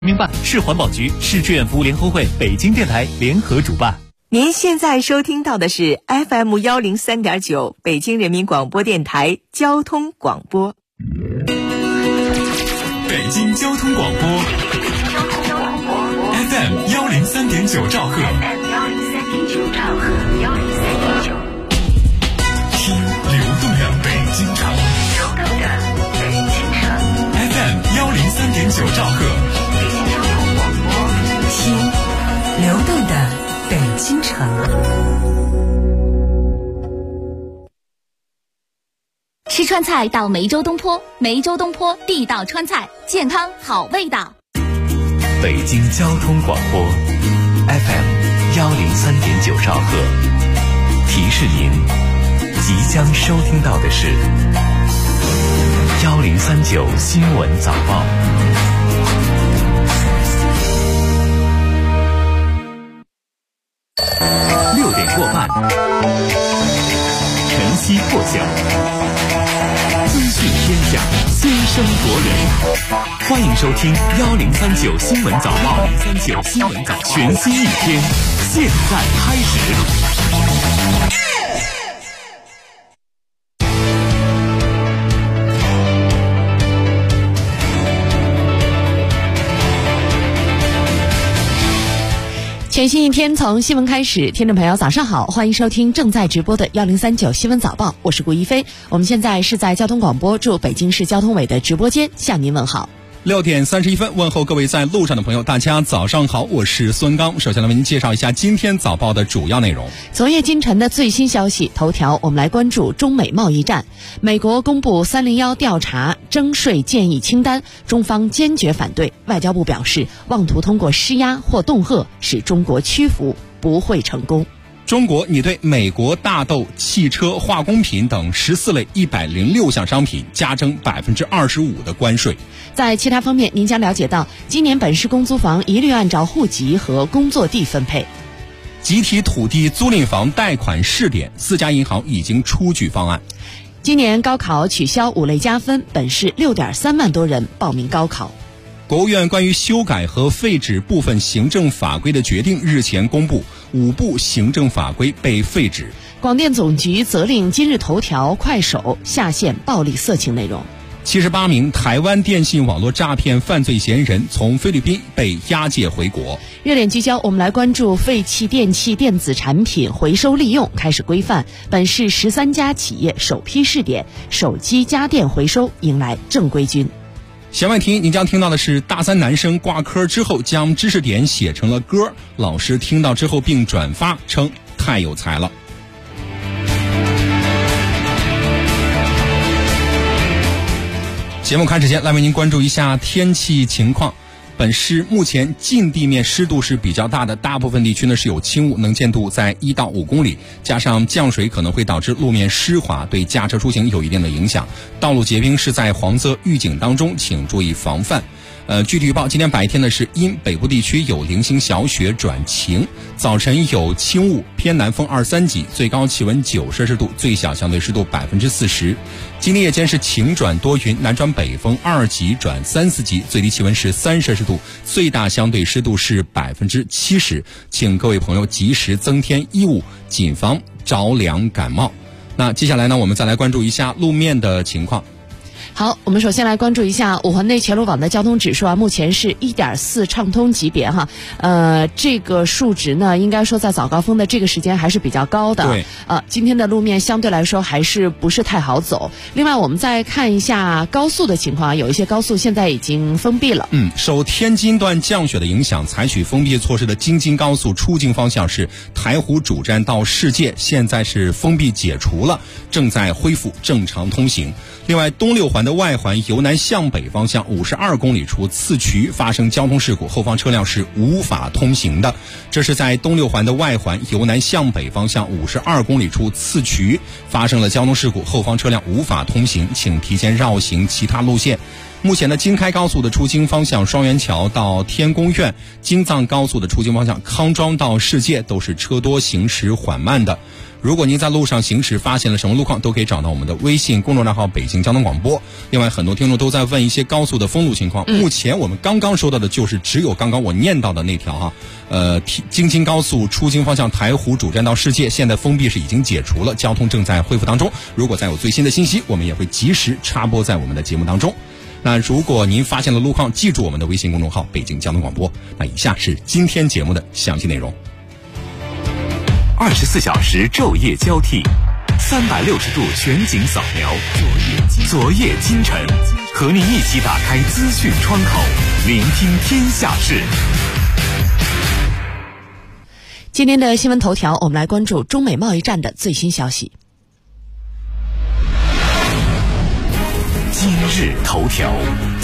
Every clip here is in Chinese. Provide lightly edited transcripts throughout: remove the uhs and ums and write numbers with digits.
民办、市环保局、市志愿服务联合会、北京电台联合主办。 您现在收听到的是 FM103.9 北京人民广播电台交通广播。 北京交通广播 FM103.9 兆赫，听流动的北京城FM103.9 兆赫， 听流动的北京城。 吃川菜到梅州东坡，梅州东坡地道川菜，健康好味道。 北京交通广播 FM103.9 兆赫，提示您即将收听到的是1039新闻早报。6点过半，晨曦破晓，资讯天下，先声夺人。欢迎收听1039新闻早报，1039新闻早报，全新一天，现在开始。 全新一天从新闻开始，听众朋友早上好，欢迎收听正在直播的1039新闻早报，我是顾一飞。我们现在是在交通广播驻北京市交通委的直播间向您问好。 6点31分，问候各位在路上的朋友，大家早上好，我是孙刚。首先来为您介绍一下今天早报的主要内容。 昨夜今晨的最新消息头条，我们来关注中美贸易战。美国公布301调查征税建议清单，中方坚决反对。外交部表示，妄图通过施压或恫吓使中国屈服，不会成功。 中国拟对美国大豆、汽车、化工品等14类106项商品加征25%的关税。 在其他方面，您将了解到，今年本市公租房一律按照户籍和工作地分配。 集体土地租赁房贷款试点，4家银行已经出具方案。 今年高考取消5类加分，本市6.3万多人报名高考。 国务院关于修改和废止部分行政法规的决定日前公布，5部行政法规被废止。 广电总局责令今日头条、快手下线暴力色情内容。 78名台湾电信网络诈骗犯罪嫌疑人从菲律宾被押解回国。 热点聚焦，我们来关注废弃电器电子产品回收利用开始规范，本市13家企业首批试点，手机家电回收迎来正规军。 弦外听，您将听到的是大3男生挂科之后将知识点写成了歌，老师听到之后并转发称太有才了。节目开始前，来为您关注一下天气情况。本市目前近地面湿度是比较大的，大部分地区呢是有轻雾，能见度在1到5公里，加上降水可能会导致路面湿滑，对驾车出行有一定的影响。道路结冰是在黄色预警当中，请注意防范。具体预报，今天白天呢是阴，北部地区有零星小雪转晴，早晨有轻雾，偏南风2、3级，最高气温9摄氏度，最小相对湿度40%。今天夜间是晴转多云，南转北风2级转3、4级，最低气温是3摄氏度，最大相对湿度是70%。请各位朋友及时增添衣物，谨防着凉感冒。那接下来呢，我们再来关注一下路面的情况。 好，我们首先来关注一下5环内全路网的交通指数啊，目前是1.4畅通级别哈。这个数值呢，应该说在早高峰的这个时间还是比较高的。 对。 今天的路面相对来说还是不是太好走。另外，我们再看一下高速的情况，有一些高速现在已经封闭了。 受天津段降雪的影响，采取封闭措施的京津高速出境方向是台湖主站到世界，现在是封闭解除了，正在恢复正常通行。另外，东6环的外环由南向北方向52公里处次渠发生交通事故，后方车辆是无法通行的。这是在东6环的外环由南向北方向52公里处次渠发生了交通事故，后方车辆无法通行，请提前绕行其他路线。 目前的京开高速的出京方向双元桥到天宫苑，京藏高速的出京方向康庄到世界都是车多行驶缓慢的。如果您在路上行驶发现了什么路况，都可以找到我们的微信公众账号北京交通广播。另外很多听众都在问一些高速的封路情况，目前我们刚刚收到的就是只有刚刚我念到的那条京津高速出京方向台湖主站到世界，现在封闭是已经解除了，交通正在恢复当中。如果再有最新的信息，我们也会及时插播在我们的节目当中。那如果您发现了路况，记住我们的微信公众号北京交通广播。那以下是今天节目的详细内容。 24小时昼夜交替，360度全景扫描，昨夜今晨，和您一起打开资讯窗口，聆听天下事。 今天的新闻头条，我们来关注中美贸易战的最新消息。 今日头条。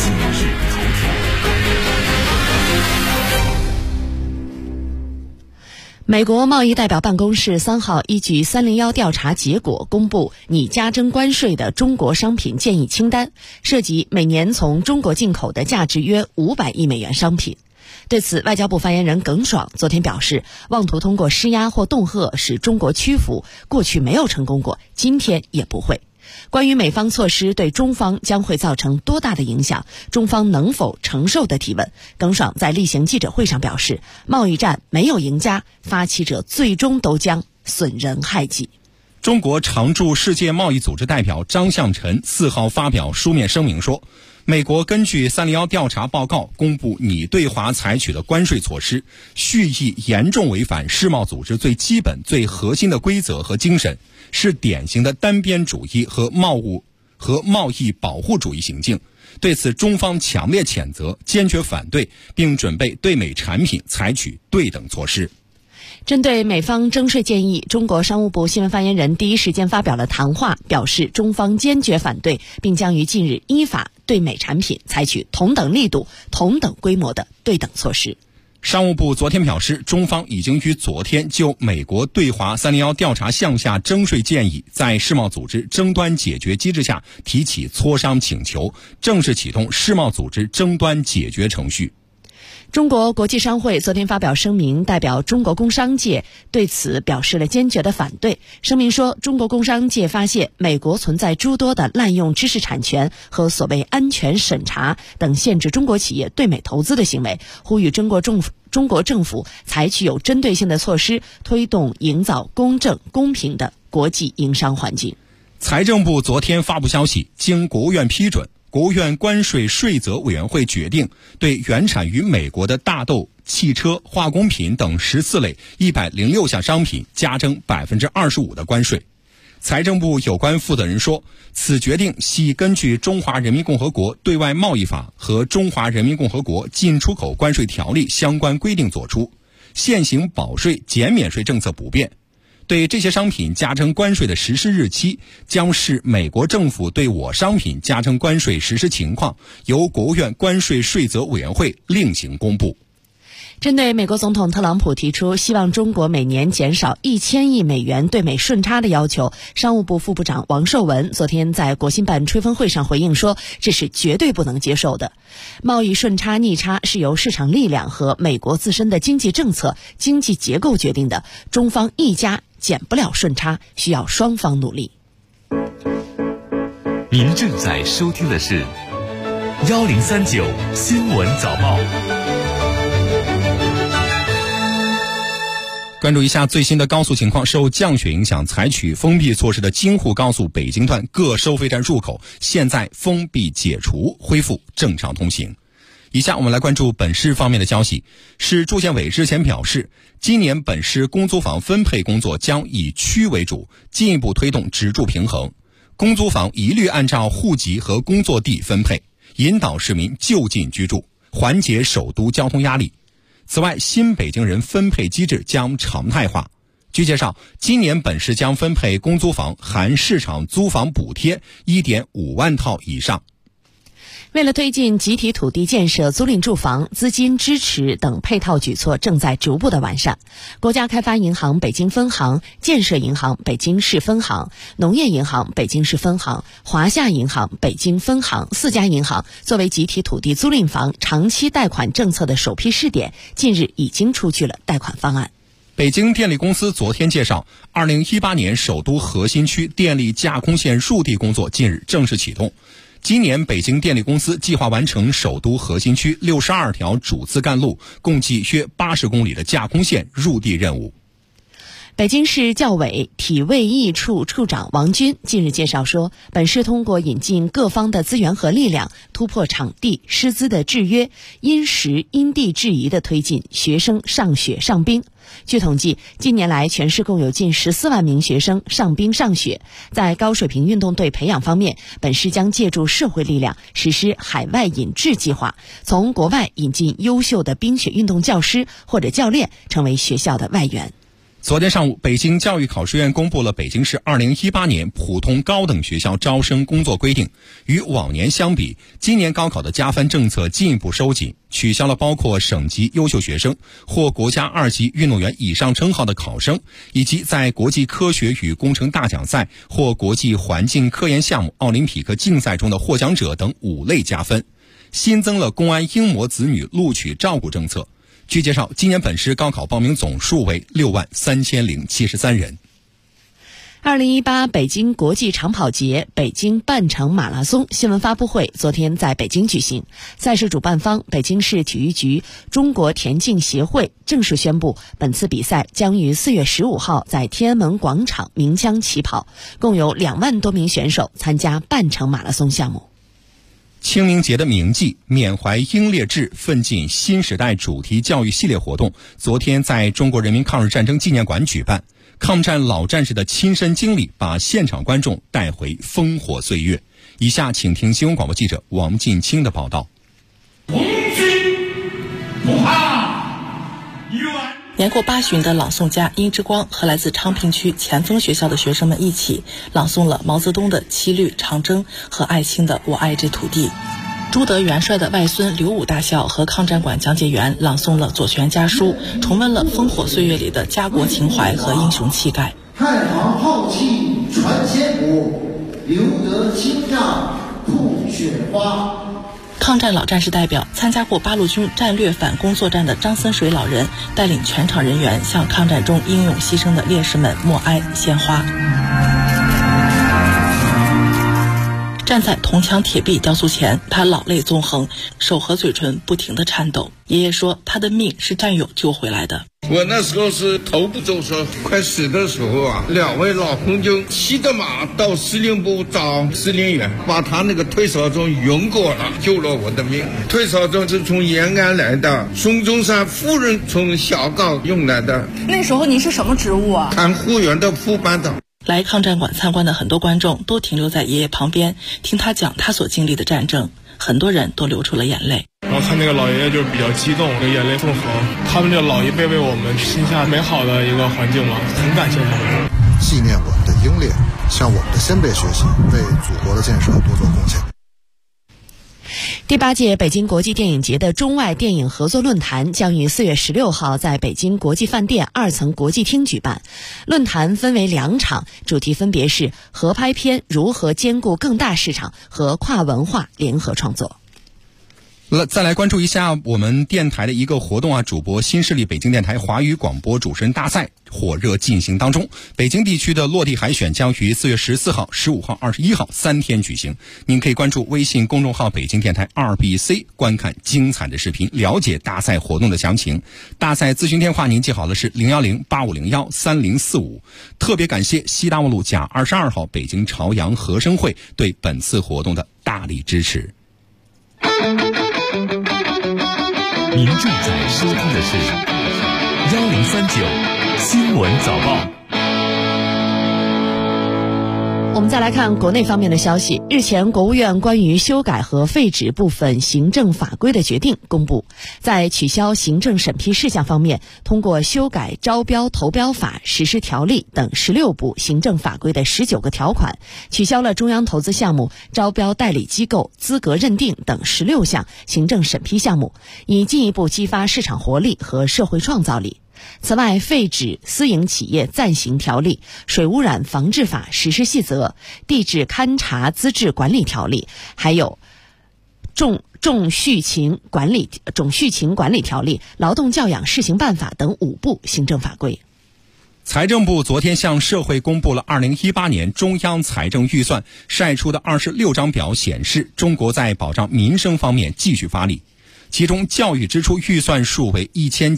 美国贸易代表办公室3号依据301调查结果公布拟加征关税的中国商品建议清单，涉及每年从中国进口的价值约500亿美元商品。对此，外交部发言人耿爽昨天表示，妄图通过施压或恫吓使中国屈服，过去没有成功过，今天也不会。关于美方措施对中方将会造成多大的影响，中方能否承受的提问，耿爽在例行记者会上表示，贸易战没有赢家，发起者最终都将损人害己。 中国常驻世界贸易组织代表张向晨4号发表书面声明说，美国根据301调查报告公布拟对华采取的关税措施，蓄意严重违反世贸组织最基本最核心的规则和精神，是典型的单边主义和贸易保护主义行径。对此，中方强烈谴责，坚决反对，并准备对美产品采取对等措施。 针对美方征税建议，中国商务部新闻发言人第一时间发表了谈话，表示中方坚决反对，并将于近日依法对美产品采取同等力度、同等规模的对等措施。 商务部昨天表示，中方已经于昨天就美国对华301调查项下征税建议，在世贸组织争端解决机制下提起磋商请求，正式启动世贸组织争端解决程序。 中国国际商会昨天发表声明，代表中国工商界对此表示了坚决的反对。声明说，中国工商界发现美国存在诸多的滥用知识产权和所谓安全审查等限制中国企业对美投资的行为，呼吁中国政府采取有针对性的措施，推动营造公正公平的国际营商环境。 财政部昨天发布消息，经国务院批准，国务院关税税则委员会决定对原产于美国的大豆、汽车、化工品等14类106项商品加征 25% 的关税。财政部有关负责人说，此决定系根据《中华人民共和国对外贸易法》和《中华人民共和国进出口关税条例》相关规定作出，现行保税减免税政策不变。对这些商品加征关税的实施日期将视美国政府对我商品加征关税实施情况，由国务院关税税则委员会另行公布。 针对美国总统特朗普提出希望中国每年减少1000亿美元对美顺差的要求，商务部副部长王受文昨天在国新办吹风会上回应说，这是绝对不能接受的。贸易顺差逆差是由市场力量和美国自身的经济政策、经济结构决定的，中方一家减不了顺差，需要双方努力。 您正在收听的是1039新闻早报。 关注一下最新的高速情况，受降雪影响，采取封闭措施的京沪高速北京段各收费站入口现在封闭解除，恢复正常通行。以下我们来关注本市方面的消息。市住建委日前表示，今年本市公租房分配工作将以区为主，进一步推动职住平衡，公租房一律按照户籍和工作地分配，引导市民就近居住，缓解首都交通压力。此外，新北京人分配机制将常态化。据介绍，今年本市将分配公租房含市场租房补贴 1.5 万套以上。 为了推进集体土地建设、租赁住房、资金支持等配套举措正在逐步的完善。国家开发银行北京分行、建设银行北京市分行、农业银行北京市分行、华夏银行北京分行4家银行作为集体土地租赁房长期贷款政策的首批试点，近日已经出具了贷款方案。 北京电力公司昨天介绍，2018年首都核心区电力架空线入地工作近日正式启动。今年北京电力公司计划完成首都核心区62条主次干路，共计约80公里的架空线入地任务。 北京市教委体卫艺处处长王军近日介绍说，本市通过引进各方的资源和力量，突破场地、师资的制约，因时因地制宜地推进学生上学上兵。据统计，近年来全市共有近14万名学生上兵上学。在高水平运动队培养方面，本市将借助社会力量实施海外引制计划，从国外引进优秀的冰雪运动教师或者教练，成为学校的外援。 昨天上午，北京教育考试院公布了北京市2018年普通高等学校招生工作规定。与往年相比，今年高考的加分政策进一步收紧，取消了包括省级优秀学生或国家2级运动员以上称号的考生，以及在国际科学与工程大奖赛或国际环境科研项目奥林匹克竞赛中的获奖者等5类加分。新增了公安英模子女录取照顾政策。据介绍，今年本市高考报名总数为63073人。 2018北京国际长跑节北京半程马拉松新闻发布会昨天在北京举行。赛事主办方北京市体育局中国田径协会正式宣布，本次比赛将于4月15号在天安门广场鸣枪起跑，共有2万多名选手参加半程马拉松项目。 清明节的铭记缅怀英烈志奋进新时代主题教育系列活动昨天在中国人民抗日战争纪念馆举办。抗战老战士的亲身经历把现场观众带回烽火岁月。以下请听新闻广播记者王进清的报道。 红军不怕远。 年过80的朗诵家殷之光和来自昌平区前锋学校的学生们一起朗诵了毛泽东的七律长征和艾青的我爱这土地。朱德元帅的外孙刘武大校和抗战馆讲解员朗诵了左权家书，重温了烽火岁月里的家国情怀和英雄气概。 太行浩气传千古，留得青帐吐雪花。 抗战老战士代表参加过八路军战略反攻作战的张森水老人带领全场人员向抗战中英勇牺牲的烈士们默哀献花。站在铜墙铁壁雕塑前，他老泪纵横，手和嘴唇不停地颤抖。爷爷说他的命是战友救回来的。 我那时候是头部受伤，快死的时候啊，2位老空军骑着马到司令部找司令员，把他那个退烧针用过了，救了我的命。退烧针是从延安来的，孙中山夫人从小岗用来的。 那时候你是什么职务啊？ 看护员的副班长。 来抗战馆参观的很多观众都停留在爷爷旁边，听他讲他所经历的战争，很多人都流出了眼泪。 然后看那个老爷爷就是比较激动，眼泪纵横。他们这老一辈为我们心下美好的一个环境嘛，很感谢他们。 纪念我们的英烈，向我们的先辈学习，为祖国的建设多做贡献。 第8届北京国际电影节的中外电影合作论坛将于4月16号在北京国际饭店2层国际厅举办。论坛分为2场，主题分别是合拍片如何兼顾更大市场和跨文化联合创作。 再来关注一下我们电台的一个活动啊，主播新势力北京电台华语广播主持人大赛火热进行当中。北京地区的落地海选将于4月14号、15号、21号3天举行。您可以关注微信公众号北京电台 2BC 观看精彩的视频，了解大赛活动的详情。大赛咨询电话您记好了是010-8501-3045。特别感谢西大望路甲22号北京朝阳和生会对本次活动的大力支持。 您正在收听的是1039新闻早报。 我们再来看国内方面的消息。日前，国务院关于修改和废止部分行政法规的决定公布，在取消行政审批事项方面，通过修改招标投标法实施条例等16部行政法规的19个条款，取消了中央投资项目、招标代理机构资格认定等16项行政审批项目，以进一步激发市场活力和社会创造力。此外，废止私营企业暂行条例、水污染防治法实施细则、地质勘察资质管理条例，还有种畜禽管理条例、劳动教养试行办法等5部行政法规。 财政部昨天向社会公布了2018年中央财政预算，晒出的26张表显示，中国在保障民生方面继续发力。其中教育支出预算数为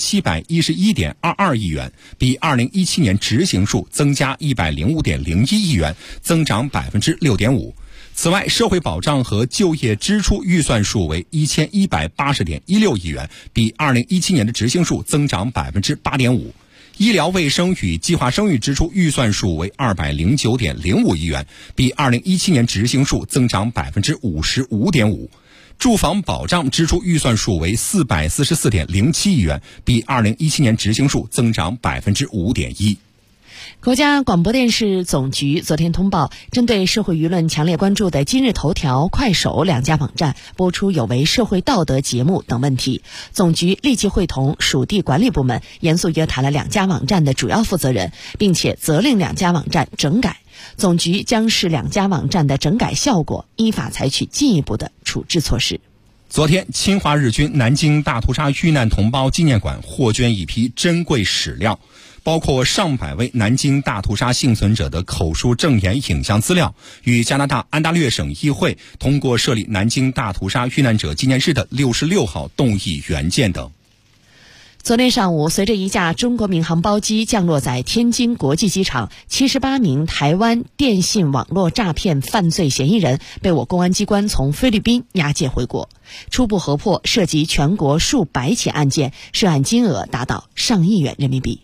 1711.22亿元，比2017年执行数增加105.01亿元，增长6.5%。此外，社会保障和就业支出预算数为1180.16亿元，比2017年的执行数增长8.5%。医疗卫生与计划生育支出预算数为209.05亿元，比2017年执行数增长55.5%。住房保障支出预算数为444.07亿元，比2017年执行数增长5.1%。 国家广播电视总局昨天通报，针对社会舆论强烈关注的今日头条、快手2家网站播出有违社会道德节目等问题，总局立即会同属地管理部门严肃约谈了2家网站的主要负责人，并且责令2家网站整改。总局将视2家网站的整改效果，依法采取进一步的处置措施。 昨天，侵华日军南京大屠杀遇难同胞纪念馆获捐一批珍贵史料，包括上百位南京大屠杀幸存者的口述证言影像资料，与加拿大安大略省议会通过设立南京大屠杀遇难者纪念日的66号动议原件等。 昨天上午，随着一架中国民航包机降落在天津国际机场，78名台湾电信网络诈骗犯罪嫌疑人被我公安机关从菲律宾押解回国，初步核破涉及全国数百起案件，涉案金额达到上亿元人民币。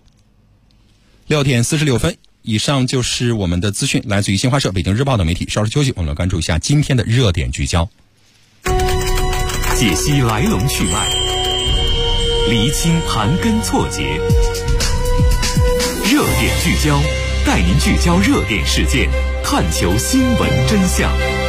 6点46分，以上就是我们的资讯，来自于新华社、北京日报等媒体。稍事休息，我们来关注一下今天的热点聚焦， 解析来龙去脉，厘清盘根错节，热点聚焦，带您聚焦热点事件，探求新闻真相。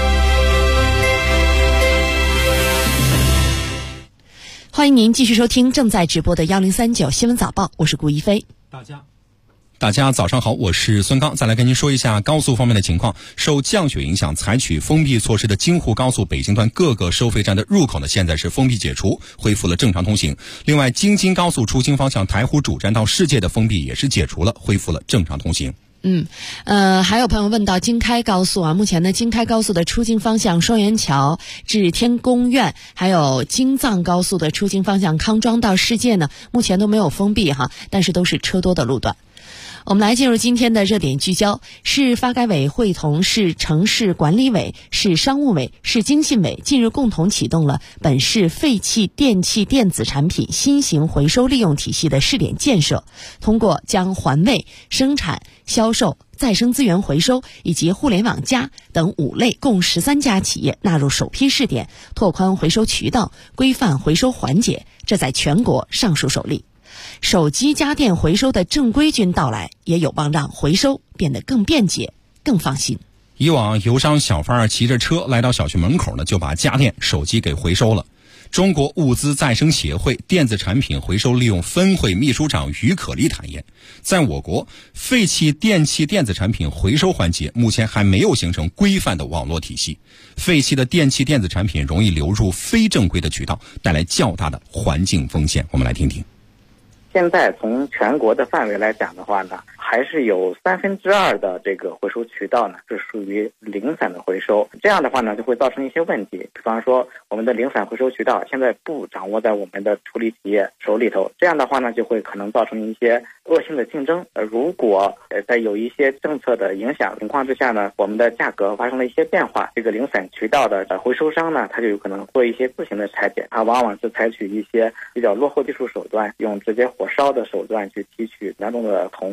欢迎您继续收听正在直播的1039新闻早报，我是顾一飞。 大家早上好，我是孙刚。再来跟您说一下高速方面的情况。受降雪影响，采取封闭措施的京沪高速北京段各个收费站的入口呢，现在是封闭解除，恢复了正常通行。另外，京津高速出京方向台湖主站到世界的封闭也是解除了，恢复了正常通行。 还有朋友问到京开高速啊，目前呢，京开高速的出京方向双元桥至天宫苑，还有京藏高速的出京方向康庄到世界呢，目前都没有封闭哈，但是都是车多的路段。我们来进入今天的热点聚焦。市发改委会同市城市管理委、市商务委、市经信委近日共同启动了本市废弃电器电子产品新型回收利用体系的试点建设，通过将环卫、生产、销售、再生资源回收以及互联网加等5类共13家企业纳入首批试点，拓宽回收渠道，规范回收环节，这在全国尚属首例。手机家电回收的正规军到来，也有望让回收变得更便捷、更放心。 以往邮商小贩骑着车来到小区门口呢，就把家电、手机给回收了。中国物资再生协会电子产品回收利用分会秘书长于可丽坦言，在我国废弃电器电子产品回收环节目前还没有形成规范的网络体系，废弃的电器电子产品容易流入非正规的渠道，带来较大的环境风险。我们来听听。 现在从全国的范围来讲的话呢，还是有2/3的这个回收渠道呢是属于零散的回收，这样的话呢就会造成一些问题。比方说我们的零散回收渠道现在不掌握在我们的处理企业手里头，这样的话呢就会可能造成一些恶性的竞争。如果在有一些政策的影响情况之下呢，我们的价格发生了一些变化，这个零散渠道的回收商呢，他就有可能做一些自行的拆解，他往往是采取一些比较落后技术手段，用直接火烧的手段去提取当中的铜啊、一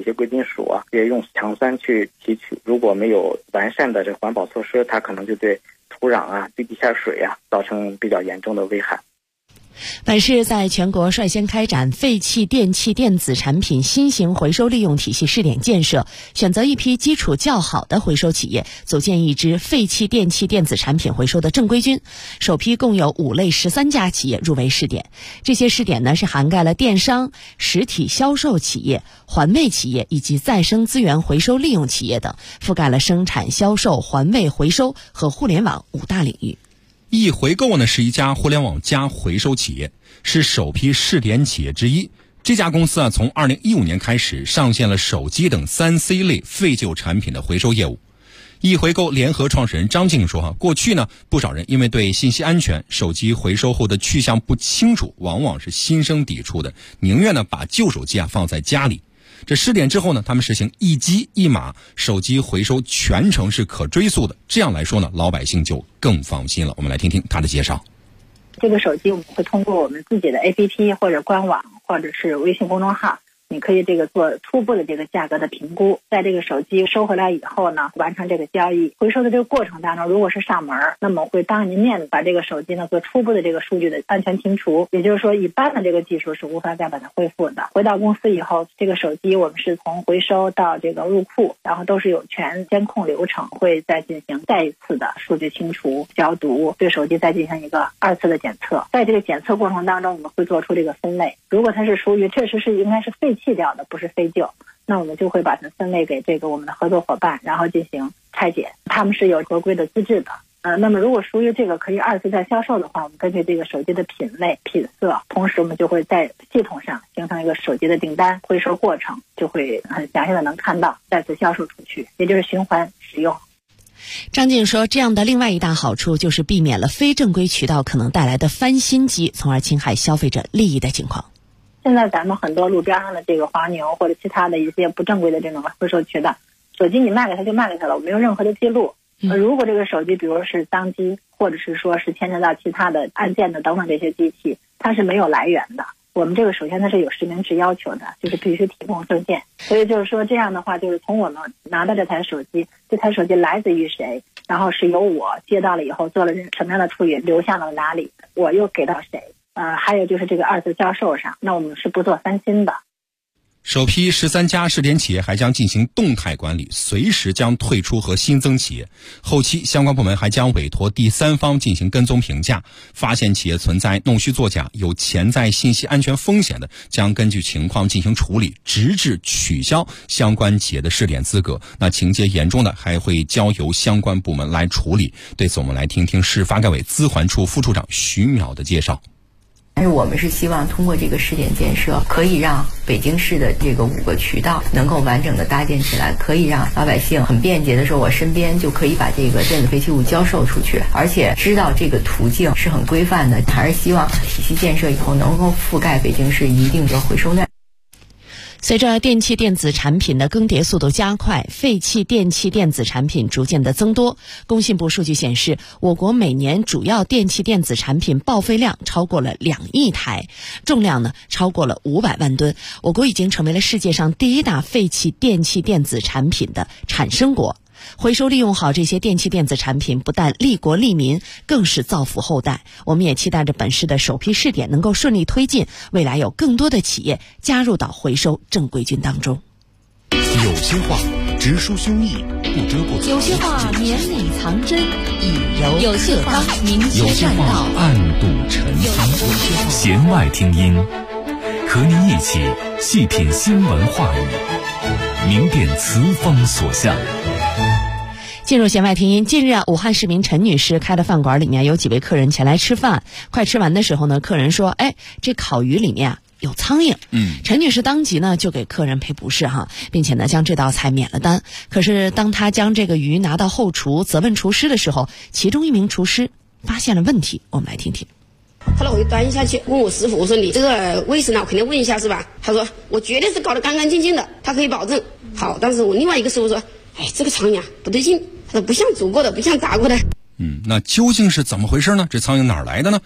些贵金属啊，也用强酸去提取。如果没有完善的这环保措施，它可能就对土壤啊、对地下水啊造成比较严重的危害。 本市在全国率先开展废弃电器电子产品新型回收利用体系试点建设，选择一批基础较好的回收企业，组建一支废弃电器电子产品回收的正规军。首批共有5类13家企业入围试点。这些试点呢是涵盖了电商、实体销售企业、环卫企业以及再生资源回收利用企业等，覆盖了生产、销售、环卫、回收和互联网5大领域。 易回购呢是一家互联网加回收企业，是首批试点企业之一。这家公司啊，从2015年开始上线了手机等3C 类废旧产品的回收业务。易回购联合创始人张静说过去呢，不少人因为对信息安全、手机回收后的去向不清楚，往往是心生抵触的，宁愿呢把旧手机放在家里。这试点之后呢，他们实行一机一码，手机回收全程是可追溯的。这样来说呢，老百姓就更放心了。我们来听听他的介绍。 这个手机我们会通过我们自己的 APP 或者官网或者是微信公众号，你可以做初步的这个价格的评估。在这个手机收回来以后呢，完成这个交易。回收的这个过程当中，如果是上门，那么会当您面把这个手机呢做初步的这个数据的安全清除，也就是说一般的这个技术是无法再把它恢复的。回到公司以后，这个手机我们是从回收到这个入库，然后都是有全监控流程，会再进行再一次的数据清除、消毒，对手机再进行一个2次的检测。在这个检测过程当中，我们会做出这个分类。如果它是属于确实是应该是废弃掉的，不是废旧，那我们就会把它分类给这个我们的合作伙伴，然后进行拆解，他们是有合规的资质的。那么如果属于这个可以2次再销售的话，我们根据这个手机的品类、品色，同时我们就会在系统上形成一个手机的订单，回收过程就会很详细的能看到，再次销售出去，也就是循环使用。 张静说，这样的另外一大好处就是避免了非正规渠道可能带来的翻新机，从而侵害消费者利益的情况。 现在咱们很多路边上的这个黄牛或者其他的一些不正规的这种回收渠道，手机你卖给他就卖给他了，我没有任何的记录。如果这个手机比如是赃机，或者是说是牵扯到其他的案件的等等这些机器，它是没有来源的。我们这个首先它是有实名制要求的，就是必须提供证件。所以就是说这样的话，就是从我们拿到这台手机，这台手机来自于谁，然后是由我接到了以后做了什么样的处理，流向了哪里，我又给到谁。还有就是这个2次销售上，那我们是不做翻新的。 首批13家试点企业还将进行动态管理，随时将退出和新增企业。后期相关部门还将委托第三方进行跟踪评价，发现企业存在弄虚作假、有潜在信息安全风险的，将根据情况进行处理，直至取消相关企业的试点资格。那情节严重的，还会交由相关部门来处理。对此，我们来听听市发改委资环处副处长徐淼的介绍。 但是我们是希望通过这个试点建设，可以让北京市的这个5个渠道能够完整的搭建起来，可以让老百姓很便捷的说，我身边就可以把这个电子废弃物销售出去，而且知道这个途径是很规范的。还是希望体系建设以后能够覆盖北京市一定的回收量。 随着电器电子产品的更迭速度加快，废弃电器电子产品逐渐的增多。工信部数据显示，我国每年主要电器电子产品报废量超过了2亿台，重量呢超过了500万吨。我国已经成为了世界上第1大废弃电器电子产品的产生国。回收利用好这些电器电子产品，不但利国利民，更是造福后代。我们也期待着本市的首批试点能够顺利推进，未来有更多的企业加入到回收正规军当中。 有些话直抒胸臆，不遮不藏； 有些话绵里藏针，以柔有些话明有些话暗度陈仓。弦外听音，和您一起细品新闻话语，明辨词风所向。 进入弦外听音，近日武汉市民陈女士开的饭馆里面有几位客人前来吃饭，快吃完的时候呢，客人说：“这烤鱼里面有苍蝇。”陈女士当即呢就给客人赔不是并且呢将这道菜免了单。可是当她将这个鱼拿到后厨责问厨师的时候，其中一名厨师发现了问题，我们来听听。 后来我就端下去问我师傅，我说你这个卫生呢，我肯定问一下是吧？他说我绝对是搞得干干净净的，他可以保证。好，但是我另外一个师傅说，这个苍蝇不对劲，他说不像煮过的，不像炸过的。 那究竟是怎么回事呢？这苍蝇哪儿来的呢？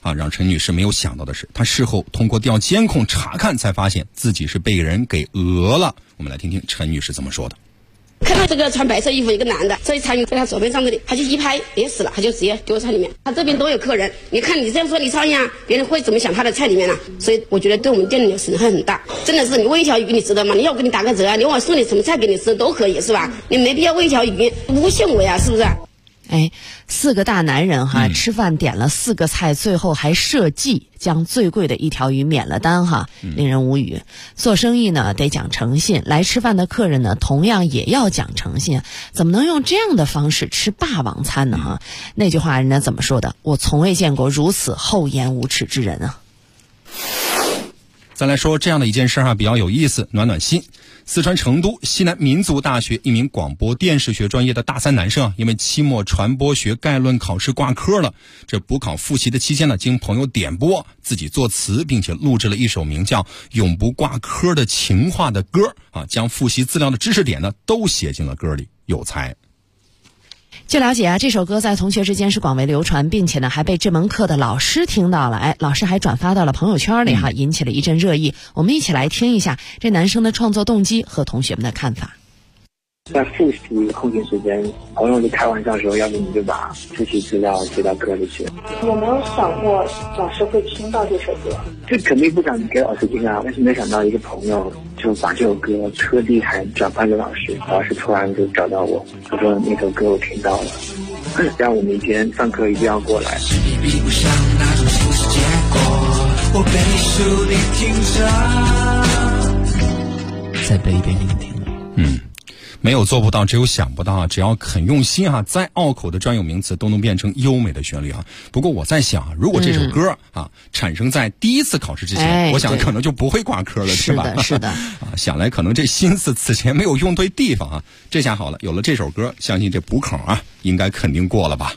让陈女士没有想到的是，她事后通过调监控查看，才发现自己是被人给讹了。我们来听听陈女士怎么说的。 看到这个穿白色衣服一个男的，这一参与在他左边上这里，他就一拍别死了，他就直接丢菜里面。他这边都有客人，你看你这样说你超呀，别人会怎么想他的菜里面呢？所以我觉得对我们店里的损害很大，真的是你喂一条鱼你值得吗？你要我给你打个折啊，你我送你什么菜给你吃都可以是吧？你没必要喂一条鱼诬陷我呀，是不是 ？4个大男人吃饭点了4个菜，最后还设计将最贵的一条鱼免了单令人无语。做生意呢得讲诚信，来吃饭的客人呢同样也要讲诚信，怎么能用这样的方式吃霸王餐呢？那句话人家怎么说的？我从未见过如此厚颜无耻之人啊！ 再来说这样的一件事比较有意思，暖暖心。四川成都西南民族大学一名广播电视学专业的大3男生因为期末传播学概论考试挂科了。这补考复习的期间呢，经朋友点播，自己作词，并且录制了一首名叫《永不挂科的情话》的歌将复习资料的知识点呢都写进了歌里，有才。 据了解这首歌在同学之间是广为流传，并且呢还被这门课的老师听到了，老师还转发到了朋友圈里引起了一阵热议。我们一起来听一下这男生的创作动机和同学们的看法。 在复习空闲时间，朋友就开玩笑说，要不你就把复习资料写到歌里去。 有没有想过老师会听到这首歌？ 这肯定不想给老师听啊，但是没想到一个朋友就把这首歌特地还转发给老师，老师突然就找到我，他说那首歌我听到了，让我明天上课一定要过来。 比不上那种形式结果，我背书你听着，再背一遍给你听。 没有做不到，只有想不到只要肯用心再拗口的专有名词都能变成优美的旋律不过我在想如果这首歌产生在第一次考试之前，我想可能就不会挂科了，是吧？ 是的想来可能这心思此前没有用对地方这下好了，有了这首歌，相信这补考应该肯定过了吧。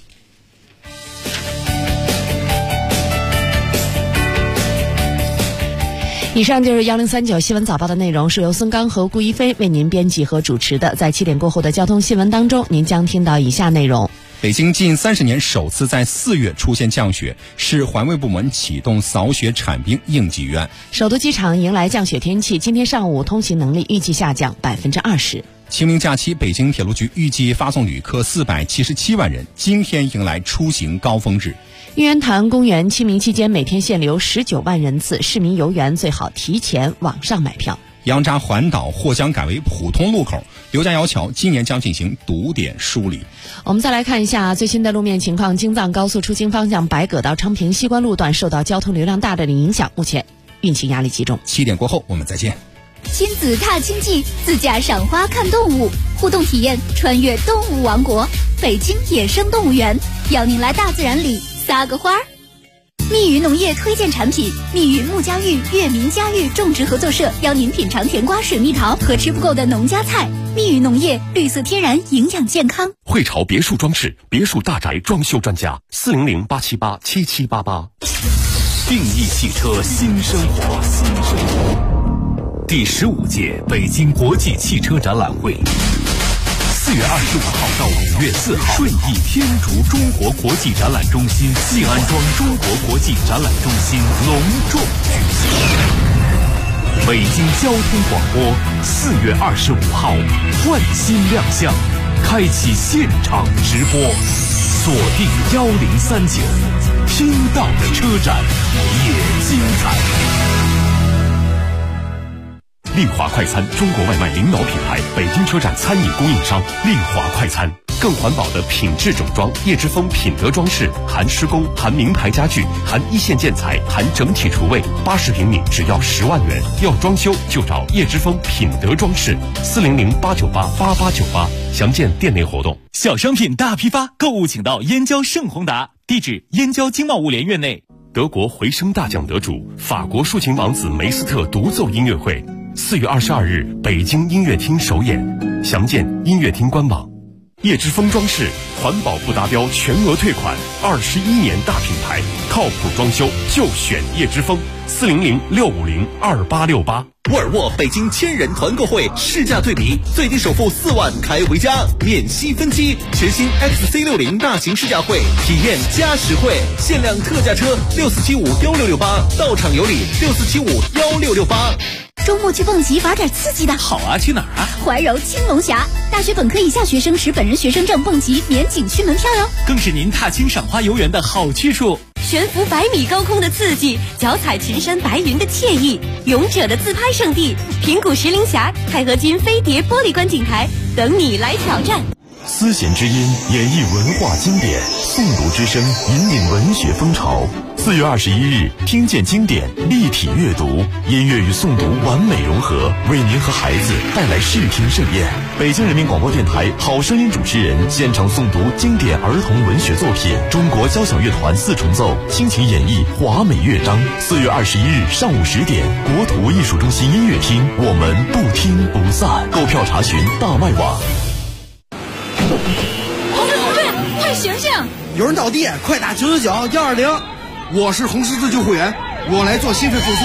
以上就是1039新闻早报的内容，是由孙刚和顾一飞为您编辑和主持的。在7点过后的交通新闻当中，您将听到以下内容： 北京近30年首次在4月出现降雪，市环卫部门启动扫雪铲冰应急预案。 首都机场迎来降雪天气，今天上午通行能力预计下降20%。 清明假期，北京铁路局预计发送旅客477万人，今天迎来出行高峰日。 玉渊潭公园清明期间每天限流19万人次，市民游园最好提前网上买票。 杨扎环岛或将改为普通路口，刘家窑桥今年将进行堵点梳理。 我们再来看一下最新的路面情况。京藏高速出京方向白葛到昌平西关路段受到交通流量大的影响，目前运行压力集中。 7点过后我们再见。 亲子踏青记，自驾赏花看动物，互动体验穿越动物王国，北京野生动物园，邀您来大自然里撒个花儿。密语农业推荐产品，密语木家育月明家育种植合作社邀您品尝甜瓜、水蜜桃和吃不够的农家菜。密语农业，绿色天然，营养健康。 汇潮别墅装饰，别墅大宅装修专家，400-878-7788。定义汽车新生活，第15届北京国际汽车展览会，4月25号到5月4号，顺义天竺中国国际展览中心静安庄中国国际展览中心隆重举行。北京交通广播4月25号换新亮相，开启现场直播，锁定1039，听到的车展也精彩。丽华快餐，中国外卖领导品牌，北京车站餐饮供应商。丽华快餐，更环保的品质整装，叶之峰品德装饰，含施工，含名牌家具，含一线建材，含整体厨卫，80平米只要10万元。要装修就找叶之峰品德装饰，400-898-8898，详见店内活动。 小商品大批发，购物请到燕郊盛宏达，地址燕郊经贸物联院内。 德国回声大奖得主，法国抒情王子梅斯特独奏音乐会，4月22日北京音乐厅首演，详见音乐厅官网。 叶之峰装饰，环保不达标全额退款，21年大品牌，靠谱装修就选叶之峰，400-650-2868。 沃尔沃北京千人团购会试驾对比，最低首付4万开回家，免息分期。全新 XC60 大型试驾会，体验加实惠，限量特价车64751668，到场有礼64751668。 周末去蹦极玩点刺激的。 好啊，去哪儿啊？ 怀柔青龙峡，大学本科以下学生持本人学生证蹦极免景区门票哟， 更是您踏青赏花游园的好去处。 悬浮100米高空的刺激，脚踩群山白云的惬意，勇者的自拍圣地平谷石林峡钛合金飞碟玻璃观景台等你来挑战。 丝弦之音演绎文化经典，诵读之声引领文学风潮。4月21日，听见经典，立体阅读，音乐与诵读完美融合，为您和孩子带来视听盛宴。北京人民广播电台好声音主持人现场诵读经典儿童文学作品，中国交响乐团4重奏倾情演绎华美乐章。4月21日上午10点，国土艺术中心音乐厅，我们不听不散。购票查询大麦网。 同志，快醒醒！ 有人倒地，快打999-120。 我是红十字救护员，我来做心肺复苏。